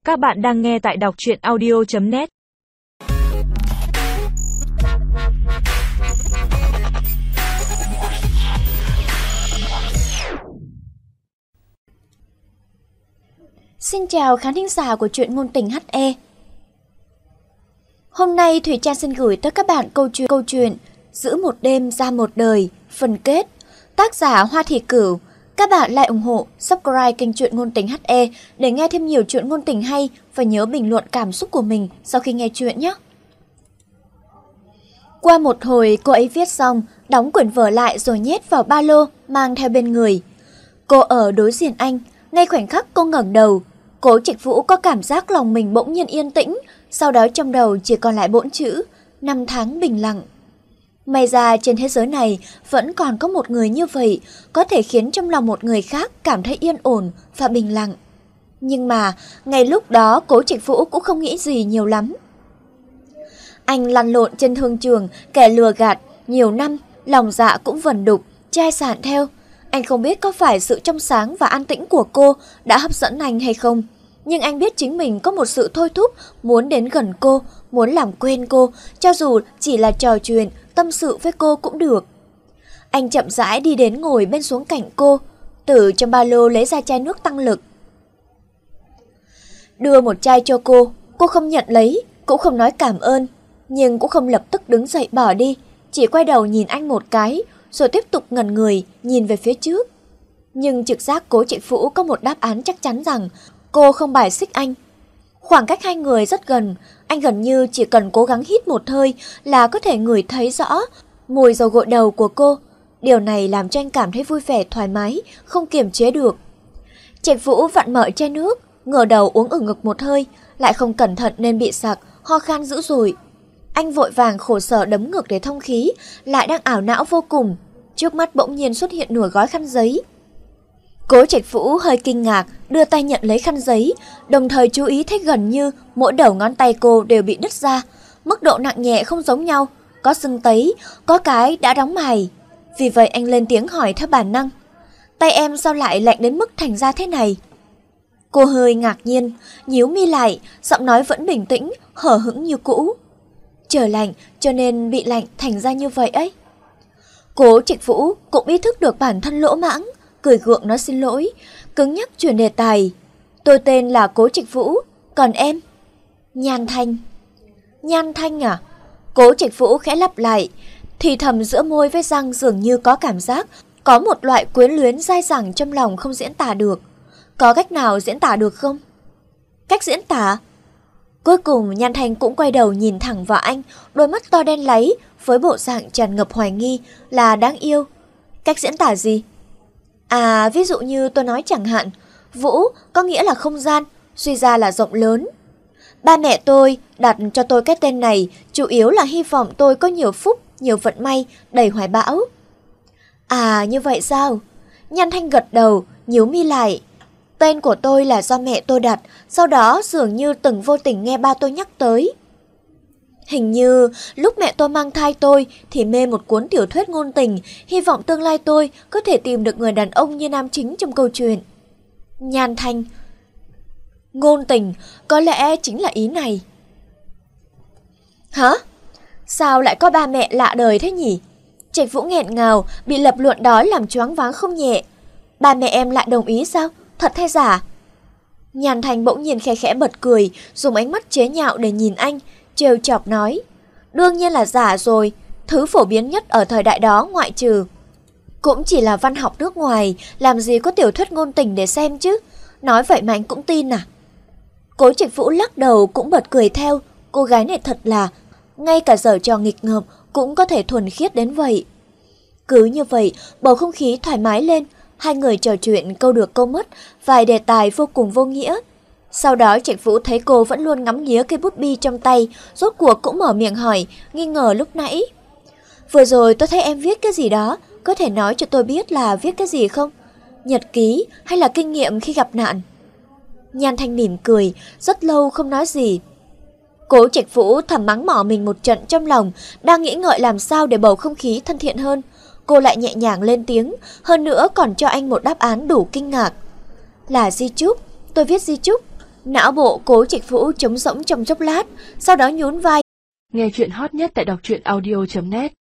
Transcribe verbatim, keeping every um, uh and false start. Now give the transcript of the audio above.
Các bạn đang nghe tại đọc truyện audio chấm net. Xin chào khán thính giả của truyện ngôn tình hát e. Hôm nay Thùy Trang xin gửi tới các bạn câu chuyện câu chuyện Giữ một đêm ra một đời, phần kết, tác giả Hoa Thị Cửu. Các bạn lại ủng hộ, subscribe kênh truyện ngôn tình hát e để nghe thêm nhiều truyện ngôn tình hay và nhớ bình luận cảm xúc của mình sau khi nghe truyện nhé. Qua một hồi cô ấy viết xong, đóng quyển vở lại rồi nhét vào ba lô, mang theo bên người. Cô ở đối diện anh, ngay khoảnh khắc cô ngẩng đầu, Cố Trịch Vũ có cảm giác lòng mình bỗng nhiên yên tĩnh, sau đó trong đầu chỉ còn lại bốn chữ, năm tháng bình lặng. May ra trên thế giới này vẫn còn có một người như vậy, có thể khiến trong lòng một người khác cảm thấy yên ổn và bình lặng. Nhưng mà, ngay lúc đó Cố Trịch Vũ cũng không nghĩ gì nhiều lắm. Anh lăn lộn trên thương trường, kẻ lừa gạt, nhiều năm, lòng dạ cũng vẩn đục, chai sạn theo. Anh không biết có phải sự trong sáng và an tĩnh của cô đã hấp dẫn anh hay không. Nhưng anh biết chính mình có một sự thôi thúc muốn đến gần cô, muốn làm quen cô, cho dù chỉ là trò chuyện, tâm sự với cô cũng được. Anh chậm rãi đi đến ngồi bên xuống cạnh cô, từ trong ba lô lấy ra chai nước tăng lực. Đưa một chai cho cô, cô không nhận lấy, cũng không nói cảm ơn, nhưng cũng không lập tức đứng dậy bỏ đi, chỉ quay đầu nhìn anh một cái, rồi tiếp tục ngẩn người nhìn về phía trước. Nhưng trực giác Cố Trịch Vũ có một đáp án chắc chắn rằng cô không bài xích anh. Khoảng cách hai người rất gần, anh gần như chỉ cần cố gắng hít một hơi là có thể ngửi thấy rõ mùi dầu gội đầu của cô. Điều này làm cho anh cảm thấy vui vẻ thoải mái, không kiềm chế được. Trịch Vũ vặn mở chai nước, ngửa đầu uống ử ngực một hơi, lại không cẩn thận nên bị sặc, ho khan dữ dội. Anh vội vàng khổ sở đấm ngực để thông khí, lại đang ảo não vô cùng. Trước mắt bỗng nhiên xuất hiện nửa gói khăn giấy. Cố Trịch Vũ hơi kinh ngạc, đưa tay nhận lấy khăn giấy, đồng thời chú ý thấy gần như mỗi đầu ngón tay cô đều bị đứt ra, mức độ nặng nhẹ không giống nhau, có sưng tấy, có cái đã đóng mài. Vì vậy anh lên tiếng hỏi theo bản năng, tay em sao lại lạnh đến mức thành ra thế này? Cô hơi ngạc nhiên, nhíu mi lại, giọng nói vẫn bình tĩnh, hở hững như cũ. Trời lạnh cho nên bị lạnh thành ra như vậy ấy. Cố Trịch Vũ cũng ý thức được bản thân lỗ mãng, cười gượng nói xin lỗi, cứng nhắc chuyển đề tài. Tôi tên là Cố Trịch Vũ, còn em? Nhan Thanh. Nhan Thanh à? Cố Trịch Vũ khẽ lặp lại, thì thầm giữa môi với răng dường như có cảm giác, có một loại quyến luyến dai dẳng trong lòng không diễn tả được. Có cách nào diễn tả được không? Cách diễn tả? Cuối cùng Nhan Thanh cũng quay đầu nhìn thẳng vào anh, đôi mắt to đen láy với bộ dạng tràn ngập hoài nghi là đáng yêu. Cách diễn tả gì? À, ví dụ như tôi nói chẳng hạn, Vũ có nghĩa là không gian, suy ra là rộng lớn. Ba mẹ tôi đặt cho tôi cái tên này chủ yếu là hy vọng tôi có nhiều phúc, nhiều vận may, đầy hoài bão. À, như vậy sao? Nhan Thanh gật đầu, nhíu mi lại. Tên của tôi là do mẹ tôi đặt, sau đó dường như từng vô tình nghe ba tôi nhắc tới. Hình như lúc mẹ tôi mang thai tôi thì mê một cuốn tiểu thuyết ngôn tình, hy vọng tương lai tôi có thể tìm được người đàn ông như nam chính trong câu chuyện. Nhan Thanh. Ngôn tình, có lẽ chính là ý này. Hả? Sao lại có ba mẹ lạ đời thế nhỉ? Trịch Vũ nghẹn ngào, bị lập luận đó làm choáng váng không nhẹ. Ba mẹ em lại đồng ý sao? Thật hay giả? Nhan Thanh bỗng nhiên khẽ khẽ bật cười, dùng ánh mắt chế nhạo để nhìn anh, trêu chọc nói. Đương nhiên là giả rồi, thứ phổ biến nhất ở thời đại đó ngoại trừ. Cũng chỉ là văn học nước ngoài, làm gì có tiểu thuyết ngôn tình để xem chứ. Nói vậy mà anh cũng tin à? Cố Trịch Vũ lắc đầu cũng bật cười theo, cô gái này thật là, ngay cả giở trò nghịch ngợm cũng có thể thuần khiết đến vậy. Cứ như vậy, bầu không khí thoải mái lên, hai người trò chuyện câu được câu mất, vài đề tài vô cùng vô nghĩa. Sau đó Trịch Vũ thấy cô vẫn luôn ngắm nghía cây bút bi trong tay, rốt cuộc cũng mở miệng hỏi, nghi ngờ lúc nãy. Vừa rồi tôi thấy em viết cái gì đó, có thể nói cho tôi biết là viết cái gì không? Nhật ký hay là kinh nghiệm khi gặp nạn? Nhan Thanh mỉm cười, rất lâu không nói gì. Cố Trịch Vũ thầm mắng mỏ mình một trận trong lòng, đang nghĩ ngợi làm sao để bầu không khí thân thiện hơn. Cô lại nhẹ nhàng lên tiếng, hơn nữa còn cho anh một đáp án đủ kinh ngạc. Là di chúc, tôi viết di chúc. Não bộ Cố Trạch Vũ trống rỗng trong chốc lát, sau đó nhún vai. Nghe chuyện hot nhất tại đọc truyện audio chấm net.